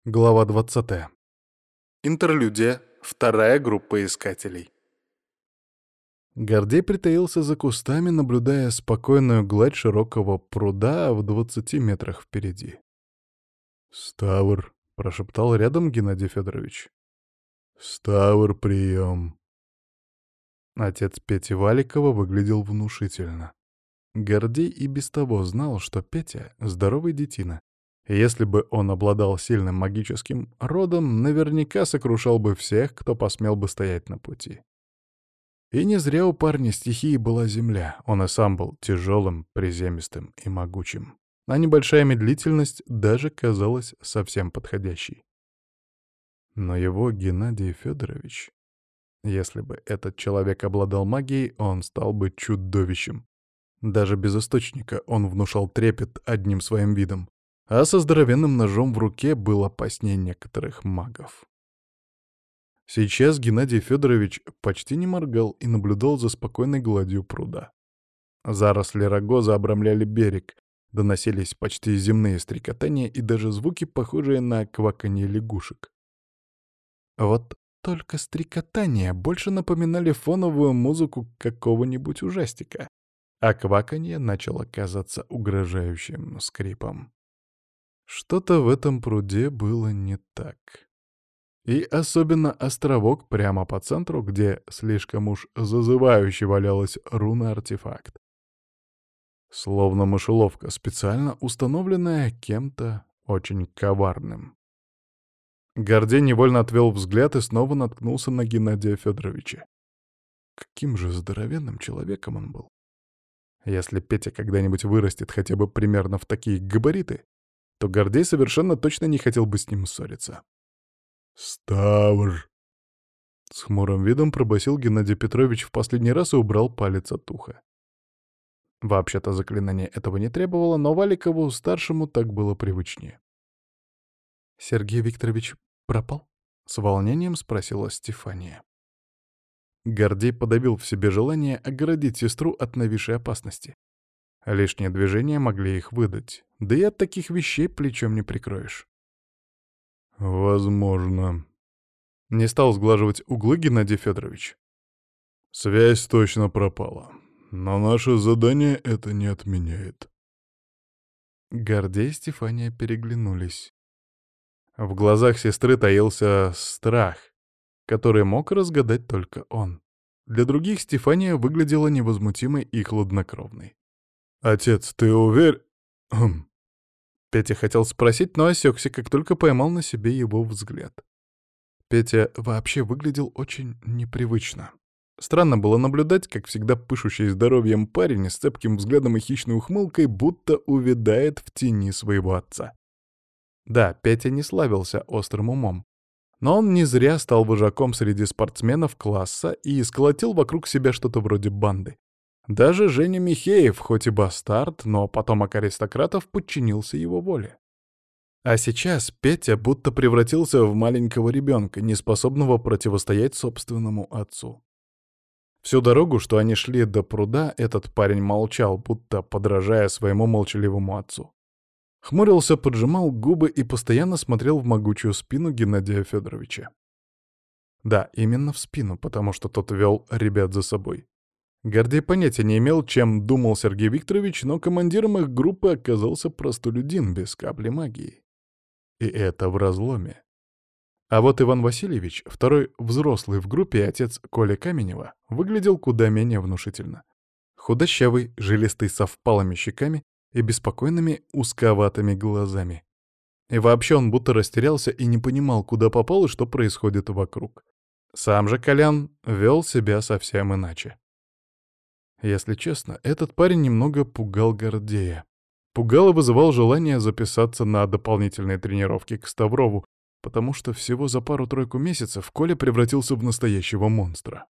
Глава 20. Интерлюдия. Вторая группа искателей. Гордей притаился за кустами, наблюдая спокойную гладь широкого пруда в 20 метрах впереди. «Ставр», — прошептал рядом Геннадий Федорович. «Ставр, прием». Отец Пети Валикова выглядел внушительно. Гордей и без того знал, что Петя — здоровый детина. И если бы он обладал сильным магическим родом, наверняка сокрушал бы всех, кто посмел бы стоять на пути. И не зря у парня стихией была земля, он и сам был тяжелым, приземистым и могучим. А небольшая медлительность даже казалась совсем подходящей. Но его Геннадий Федорович... Если бы этот человек обладал магией, он стал бы чудовищем. Даже без источника он внушал трепет одним своим видом, а со здоровенным ножом в руке был опаснее некоторых магов. Сейчас Геннадий Федорович почти не моргал и наблюдал за спокойной гладью пруда. Заросли рогоза обрамляли берег, доносились почти земные стрекотания и даже звуки, похожие на кваканье лягушек. Вот только стрекотания больше напоминали фоновую музыку какого-нибудь ужастика, а кваканье начало казаться угрожающим скрипом. Что-то в этом пруде было не так. И особенно островок прямо по центру, где слишком уж зазывающе валялась руна-артефакт. Словно мышеловка, специально установленная кем-то очень коварным. Гордей невольно отвел взгляд и снова наткнулся на Геннадия Федоровича. Каким же здоровенным человеком он был. Если Петя когда-нибудь вырастет хотя бы примерно в такие габариты, то Гордей совершенно точно не хотел бы с ним ссориться. «Ставр!» С хмурым видом пробасил Геннадий Петрович в последний раз и убрал палец от уха. Вообще-то заклинание этого не требовало, но Валикову-старшему так было привычнее. «Сергей Викторович пропал?» — с волнением спросила Стефания. Гордей подавил в себе желание оградить сестру от нависшей опасности. Лишние движения могли их выдать, да и от таких вещей плечом не прикроешь. «Возможно». Не стал сглаживать углы Геннадий Федорович. «Связь точно пропала, но наше задание это не отменяет». Гордей и Стефания переглянулись. В глазах сестры таился страх, который мог разгадать только он. Для других Стефания выглядела невозмутимой и хладнокровной. «Отец, ты уверен?» Петя хотел спросить, но осекся, как только поймал на себе его взгляд. Петя вообще выглядел очень непривычно. Странно было наблюдать, как всегда пышущий здоровьем парень с цепким взглядом и хищной ухмылкой будто увядает в тени своего отца. Да, Петя не славился острым умом, но он не зря стал вожаком среди спортсменов класса и сколотил вокруг себя что-то вроде банды. Даже Женя Михеев, хоть и бастард, но потомок аристократов, подчинился его воле. А сейчас Петя будто превратился в маленького ребенка, неспособного противостоять собственному отцу. Всю дорогу, что они шли до пруда, этот парень молчал, будто подражая своему молчаливому отцу. Хмурился, поджимал губы и постоянно смотрел в могучую спину Геннадия Федоровича. Да, именно в спину, потому что тот вел ребят за собой. Гордей понятия не имел, чем думал Сергей Викторович, но командиром их группы оказался простолюдин без капли магии. И это в разломе. А вот Иван Васильевич, второй взрослый в группе и отец Коли Каменева, выглядел куда менее внушительно. Худощавый, жилистый, со впалыми щеками и беспокойными узковатыми глазами. И вообще он будто растерялся и не понимал, куда попал и что происходит вокруг. Сам же Колян вел себя совсем иначе. Если честно, этот парень немного пугал Гордея. Пугал и вызывал желание записаться на дополнительные тренировки к Ставрову, потому что всего за пару-тройку месяцев Коля превратился в настоящего монстра.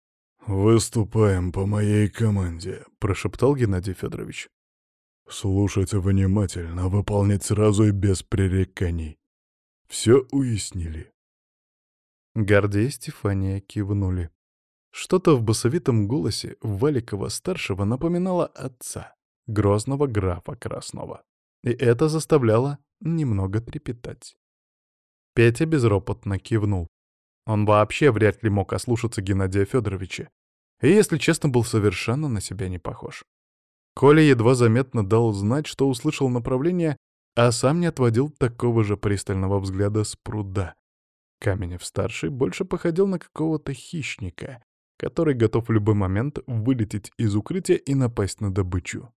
«Выступаем по моей команде», — прошептал Геннадий Федорович. «Слушать внимательно, выполнять сразу и без пререканий. Все уяснили?» Гордей и Стефания кивнули. Что-то в басовитом голосе Валикова-старшего напоминало отца, грозного графа Краснова. И это заставляло немного трепетать. Петя безропотно кивнул. Он вообще вряд ли мог ослушаться Геннадия Федоровича. И, если честно, был совершенно на себя не похож. Коля едва заметно дал знать, что услышал направление, а сам не отводил такого же пристального взгляда с пруда. Каменев-старший больше походил на какого-то хищника, который готов в любой момент вылететь из укрытия и напасть на добычу.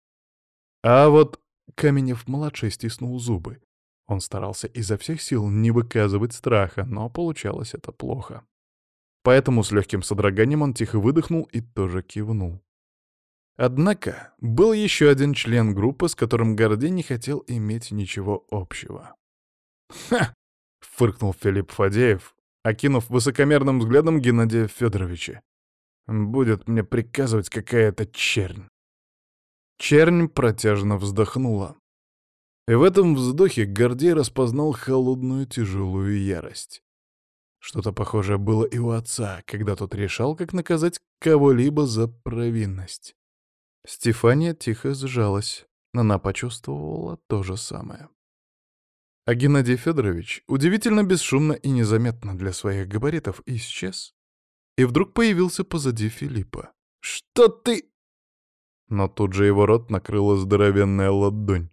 А вот Каменев-младший стиснул зубы. Он старался изо всех сил не выказывать страха, но получалось это плохо. Поэтому с легким содроганием он тихо выдохнул и тоже кивнул. Однако был еще один член группы, с которым Гордей не хотел иметь ничего общего. «Ха!» — фыркнул Филипп Фадеев, окинув высокомерным взглядом Геннадия Федоровича. «Будет мне приказывать какая-то чернь». Чернь протяжно вздохнула. И в этом вздохе Гордей распознал холодную тяжелую ярость. Что-то похожее было и у отца, когда тот решал, как наказать кого-либо за провинность. Стефания тихо сжалась. Она почувствовала то же самое. А Геннадий Федорович удивительно бесшумно и незаметно для своих габаритов исчез. И вдруг появился позади Филиппа. «Что ты...» Но тут же его рот накрыла здоровенная ладонь.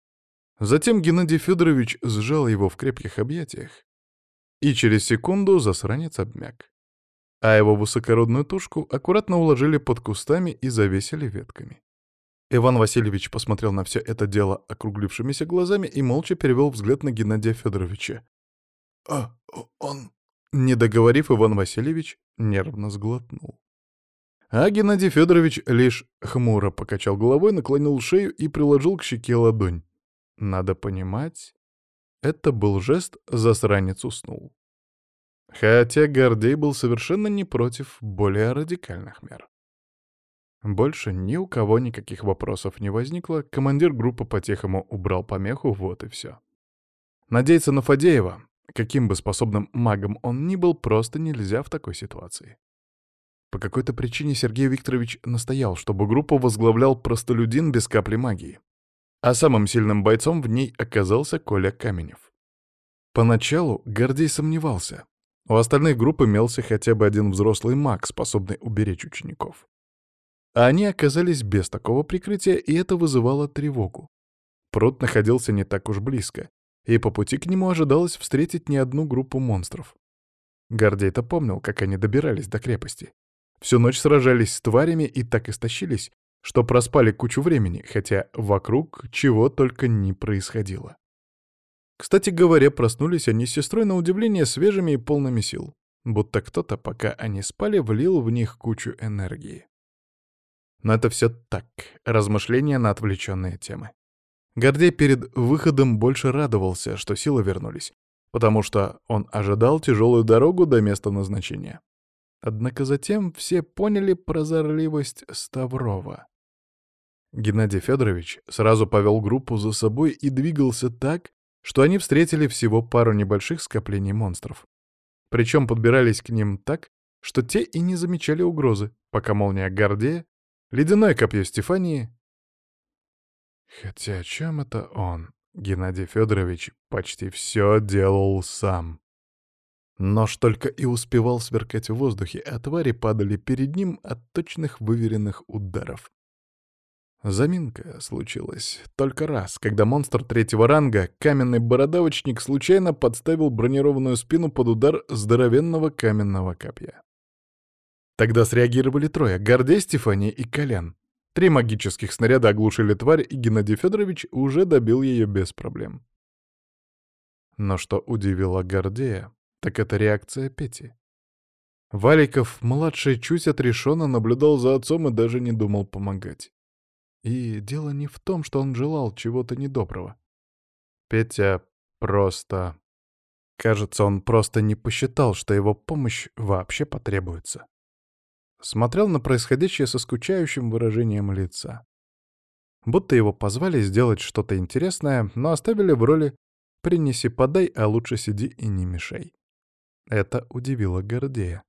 Затем Геннадий Федорович сжал его в крепких объятиях, и через секунду засранец обмяк. А его высокородную тушку аккуратно уложили под кустами и завесили ветками. Иван Васильевич посмотрел на все это дело округлившимися глазами и молча перевел взгляд на Геннадия Федоровича. «А он...» Не договорив, Иван Васильевич нервно сглотнул. А Геннадий Федорович лишь хмуро покачал головой, наклонил шею и приложил к щеке ладонь. Надо понимать, это был жест «засранец уснул». Хотя Гордей был совершенно не против более радикальных мер. Больше ни у кого никаких вопросов не возникло, командир группы по-тихому убрал помеху, вот и все. Надеяться на Фадеева, каким бы способным магом он ни был, просто нельзя в такой ситуации. По какой-то причине Сергей Викторович настоял, чтобы группу возглавлял простолюдин без капли магии. А самым сильным бойцом в ней оказался Коля Каменев. Поначалу Гордей сомневался. У остальных групп имелся хотя бы один взрослый маг, способный уберечь учеников. А они оказались без такого прикрытия, и это вызывало тревогу. Пруд находился не так уж близко, и по пути к нему ожидалось встретить не одну группу монстров. Гордей-то помнил, как они добирались до крепости. Всю ночь сражались с тварями и так истощились, что проспали кучу времени, хотя вокруг чего только не происходило. Кстати говоря, проснулись они с сестрой на удивление свежими и полными сил, будто кто-то, пока они спали, влил в них кучу энергии. Но это все так, размышления на отвлеченные темы. Гордей перед выходом больше радовался, что силы вернулись, потому что он ожидал тяжелую дорогу до места назначения. Однако затем все поняли прозорливость Ставрова. Геннадий Федорович сразу повел группу за собой и двигался так, что они встретили всего пару небольших скоплений монстров. Причем подбирались к ним так, что те и не замечали угрозы, пока молния Гордея, ледяное копье Стефании... Хотя о чем это он, Геннадий Федорович, почти все делал сам. Нож только и успевал сверкать в воздухе, а твари падали перед ним от точных выверенных ударов. Заминка случилась только раз, когда монстр третьего ранга, каменный бородавочник, случайно подставил бронированную спину под удар здоровенного каменного копья. Тогда среагировали трое — Гордей, Стефания и Колян. 3 магических снаряда оглушили тварь, и Геннадий Федорович уже добил ее без проблем. Но что удивило Гордея, так это реакция Пети. Валиков-младший чуть отрешенно наблюдал за отцом и даже не думал помогать. И дело не в том, что он желал чего-то недоброго. Петя просто... Кажется, он просто не посчитал, что его помощь вообще потребуется. Смотрел на происходящее со скучающим выражением лица. Будто его позвали сделать что-то интересное, но оставили в роли «принеси-подай, а лучше сиди и не мешай». Это удивило Гордея.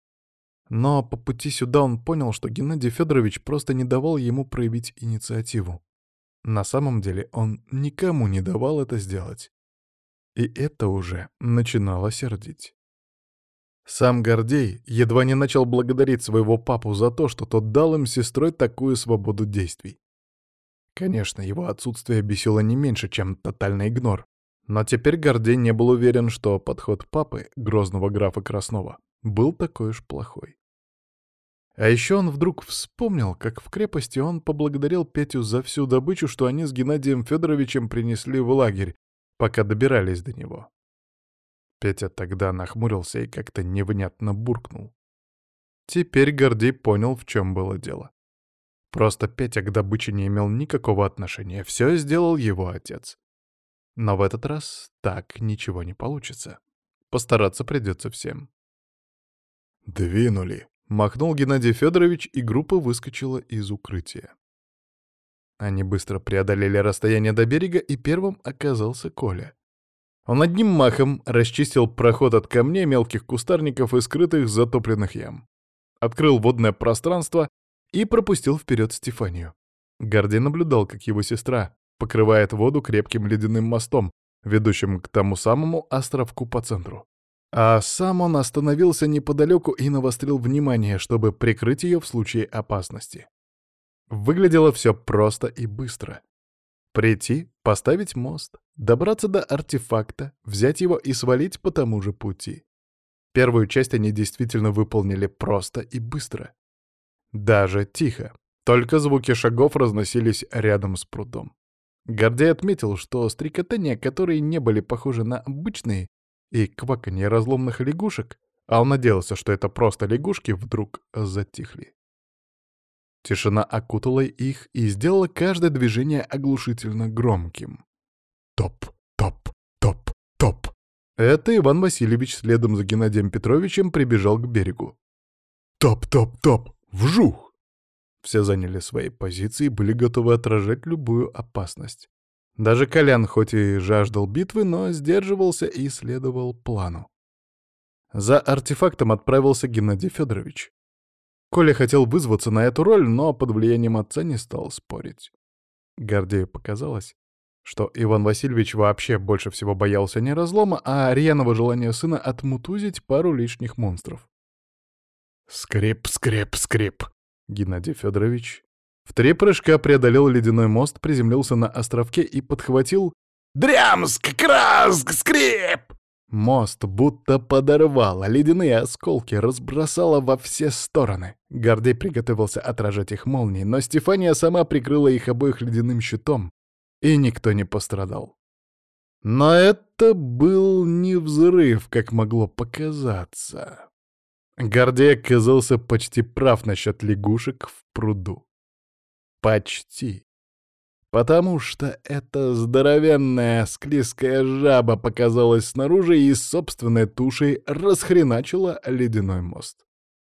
Но по пути сюда он понял, что Геннадий Федорович просто не давал ему проявить инициативу. На самом деле он никому не давал это сделать. И это уже начинало сердить. Сам Гордей едва не начал благодарить своего папу за то, что тот дал им с сестрой такую свободу действий. Конечно, его отсутствие бесило не меньше, чем тотальный игнор. Но теперь Гордей не был уверен, что подход папы, грозного графа Краснова, был такой уж плохой. А еще он вдруг вспомнил, как в крепости он поблагодарил Петю за всю добычу, что они с Геннадием Федоровичем принесли в лагерь, пока добирались до него. Петя тогда нахмурился и как-то невнятно буркнул. Теперь Гордей понял, в чем было дело. Просто Петя к добыче не имел никакого отношения, все сделал его отец. Но в этот раз так ничего не получится. Постараться придется всем. «Двинули!» — махнул Геннадий Федорович, и группа выскочила из укрытия. Они быстро преодолели расстояние до берега, и первым оказался Коля. Он одним махом расчистил проход от камней, мелких кустарников и скрытых затопленных ям. Открыл водное пространство и пропустил вперед Стефанию. Гордей наблюдал, как его сестра покрывает воду крепким ледяным мостом, ведущим к тому самому островку по центру. А сам он остановился неподалеку и навострил внимание, чтобы прикрыть ее в случае опасности. Выглядело все просто и быстро. Прийти, поставить мост, добраться до артефакта, взять его и свалить по тому же пути. Первую часть они действительно выполнили просто и быстро. Даже тихо. Только звуки шагов разносились рядом с прудом. Гордей отметил, что стрекотания, которые не были похожи на обычные, и кваканье разломных лягушек, а он надеялся, что это просто лягушки, вдруг затихли. Тишина окутала их и сделала каждое движение оглушительно громким. Топ, топ, топ, топ. Это Иван Васильевич следом за Геннадием Петровичем прибежал к берегу. Топ, топ, топ, вжух! Все заняли свои позиции и были готовы отражать любую опасность. Даже Колян, хоть и жаждал битвы, но сдерживался и следовал плану. За артефактом отправился Геннадий Федорович. Коля хотел вызваться на эту роль, но под влиянием отца не стал спорить. Гордею показалось, что Иван Васильевич вообще больше всего боялся не разлома, а рьяного желания сына отмутузить пару лишних монстров. Скрип, скрип, скрип. Геннадий Федорович в 3 прыжка преодолел ледяной мост, приземлился на островке и подхватил «Дрямск! Краск! Скрип!». Мост будто подорвало, ледяные осколки разбросало во все стороны. Гордей приготовился отражать их молнией, но Стефания сама прикрыла их обоих ледяным щитом, и никто не пострадал. Но это был не взрыв, как могло показаться. Гордей оказался почти прав насчет лягушек в пруду. Почти. Потому что эта здоровенная склизкая жаба показалась снаружи и собственной тушей расхреначила ледяной мост.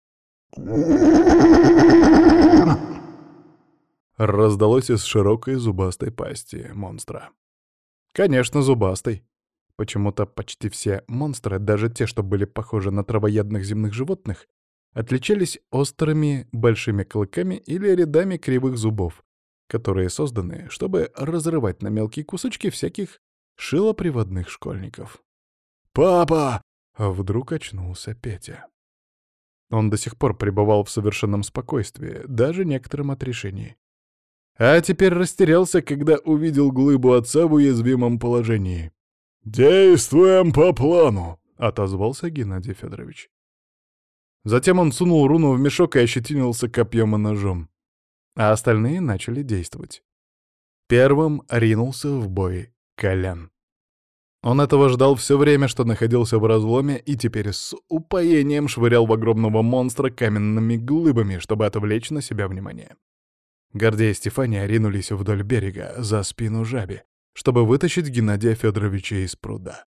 Раздалось из широкой зубастой пасти монстра. Конечно, зубастой. Почему-то почти все монстры, даже те, что были похожи на травоядных земных животных, отличались острыми большими клыками или рядами кривых зубов, которые созданы, чтобы разрывать на мелкие кусочки всяких шилоприводных школьников. «Папа!» — вдруг очнулся Петя. Он до сих пор пребывал в совершенном спокойствии, даже некотором отрешении. А теперь растерялся, когда увидел глыбу отца в уязвимом положении. «Действуем по плану!» — отозвался Геннадий Федорович. Затем он сунул руну в мешок и ощетинился копьем и ножом. А остальные начали действовать. Первым ринулся в бой Колян. Он этого ждал все время, что находился в разломе, и теперь с упоением швырял в огромного монстра каменными глыбами, чтобы отвлечь на себя внимание. Гордей и Стефания ринулись вдоль берега, за спину жабе, чтобы вытащить Геннадия Федоровича из пруда.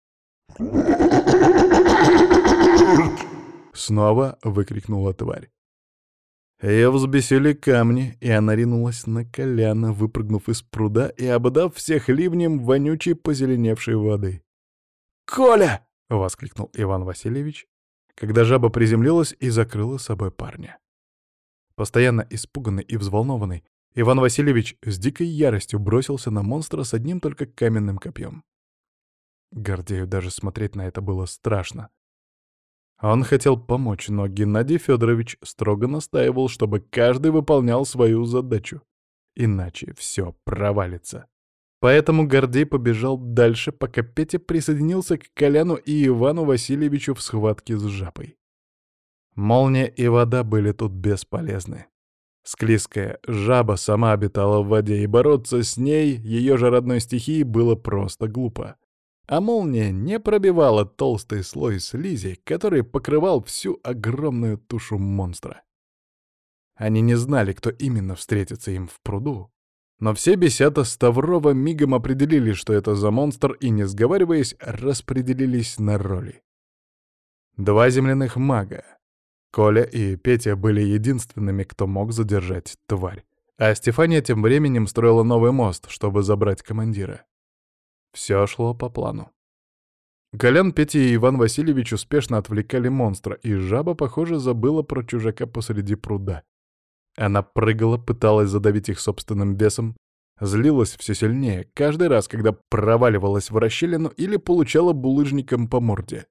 Снова выкрикнула тварь. Ее взбесили камни, и она ринулась на Коляна, выпрыгнув из пруда и обдав всех ливнем вонючей позеленевшей воды. «Коля!» — воскликнул Иван Васильевич, когда жаба приземлилась и закрыла собой парня. Постоянно испуганный и взволнованный, Иван Васильевич с дикой яростью бросился на монстра с одним только каменным копьем. Гордею даже смотреть на это было страшно. Он хотел помочь, но Геннадий Федорович строго настаивал, чтобы каждый выполнял свою задачу. Иначе все провалится. Поэтому Гордей побежал дальше, пока Петя присоединился к Коляну и Ивану Васильевичу в схватке с жабой. Молния и вода были тут бесполезны. Склизкая жаба сама обитала в воде, и бороться с ней, ее же родной стихией, было просто глупо. А молния не пробивала толстый слой слизи, который покрывал всю огромную тушу монстра. Они не знали, кто именно встретится им в пруду, но все бесята Ставрова мигом определили, что это за монстр, и, не сговариваясь, распределились на роли. Два земляных мага, Коля и Петя, были единственными, кто мог задержать тварь, а Стефания тем временем строила новый мост, чтобы забрать командира. Все шло по плану. Колян, Петя и Иван Васильевич успешно отвлекали монстра, и жаба, похоже, забыла про чужака посреди пруда. Она прыгала, пыталась задавить их собственным весом, злилась все сильнее, каждый раз, когда проваливалась в расщелину или получала булыжником по морде.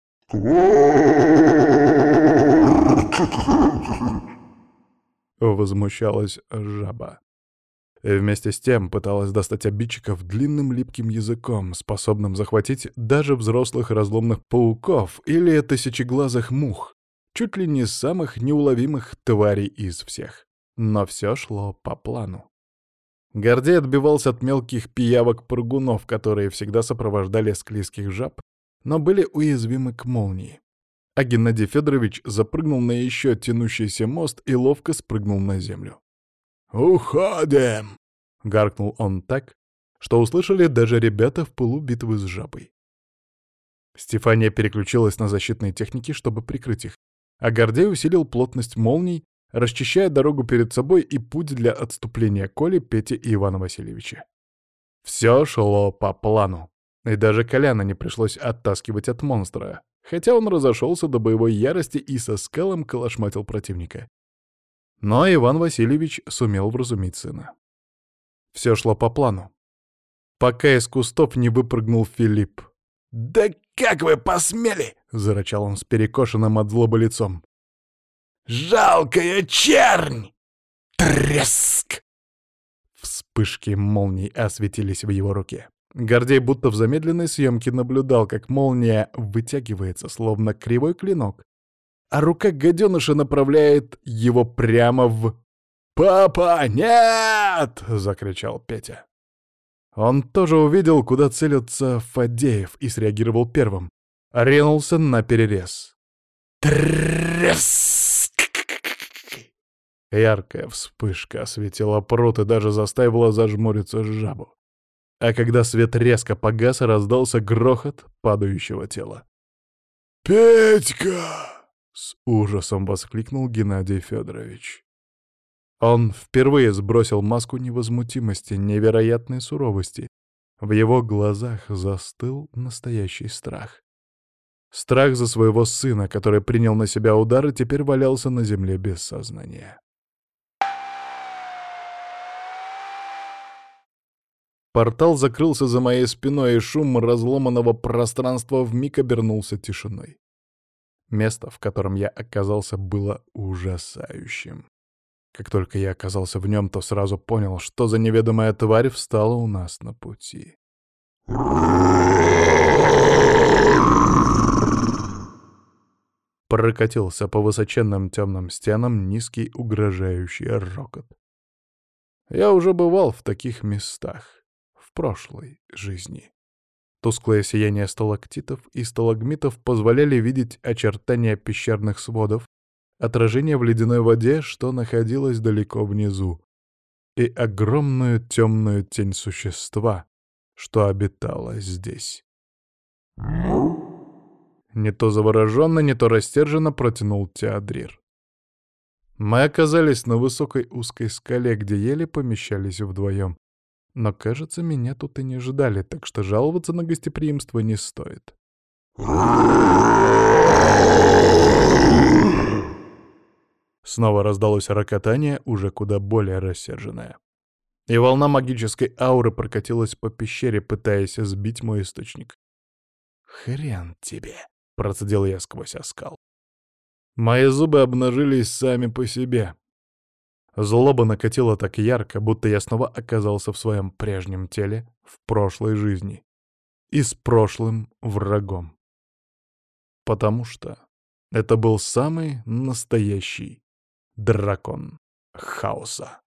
Возмущалась жаба. И вместе с тем пыталась достать обидчиков длинным липким языком, способным захватить даже взрослых разломных пауков или тысячеглазых мух, чуть ли не самых неуловимых тварей из всех. Но все шло по плану. Гордей отбивался от мелких пиявок-прыгунов, которые всегда сопровождали склизких жаб, но были уязвимы к молнии. А Геннадий Федорович запрыгнул на еще тянущийся мост и ловко спрыгнул на землю. «Уходим!» — гаркнул он так, что услышали даже ребята в пылу битвы с жабой. Стефания переключилась на защитные техники, чтобы прикрыть их, а Гордей усилил плотность молний, расчищая дорогу перед собой и путь для отступления Коли, Пети и Ивана Васильевича. Все шло по плану, и даже Коляна не пришлось оттаскивать от монстра, хотя он разошелся до боевой ярости и со скалом калашматил противника. Но Иван Васильевич сумел вразумить сына. Все шло по плану, пока из кустов не выпрыгнул Филипп. «Да как вы посмели!» — зарычал он с перекошенным от злобы лицом. «Жалкая чернь!» Треск! Вспышки молний осветились в его руке. Гордей будто в замедленной съемке наблюдал, как молния вытягивается, словно кривой клинок, а рука гаденыша направляет его прямо в... «Папа, нет!» — закричал Петя. Он тоже увидел, куда целится Фадеев, и среагировал первым. Ринулся на перерез. Треск! Яркая вспышка осветила пруд и даже заставила зажмуриться жабу. А когда свет резко погас, раздался грохот падающего тела. «Петька!» — с ужасом воскликнул Геннадий Федорович. Он впервые сбросил маску невозмутимости, невероятной суровости. В его глазах застыл настоящий страх. Страх за своего сына, который принял на себя удар и теперь валялся на земле без сознания. Портал закрылся за моей спиной, и шум разломанного пространства вмиг обернулся тишиной. Место, в котором я оказался, было ужасающим. Как только я оказался в нем, то сразу понял, что за неведомая тварь встала у нас на пути. Прокатился по высоченным темным стенам низкий угрожающий рокот. Я уже бывал в таких местах в прошлой жизни. Тусклое сияние сталактитов и сталагмитов позволяли видеть очертания пещерных сводов, отражение в ледяной воде, что находилось далеко внизу, и огромную темную тень существа, что обитало здесь. Не то завороженно, не то растерженно протянул Теодрир. Мы оказались на высокой узкой скале, где еле помещались вдвоем. Но, кажется, меня тут и не ждали, так что жаловаться на гостеприимство не стоит. Снова раздалось рокотание, уже куда более рассерженное. И волна магической ауры прокатилась по пещере, пытаясь сбить мой источник. «Хрен тебе!» — процедил я сквозь оскал. Мои зубы обнажились сами по себе. Злоба накатила так ярко, будто я снова оказался в своем прежнем теле, в прошлой жизни. И с прошлым врагом. Потому что это был самый настоящий дракон хаоса.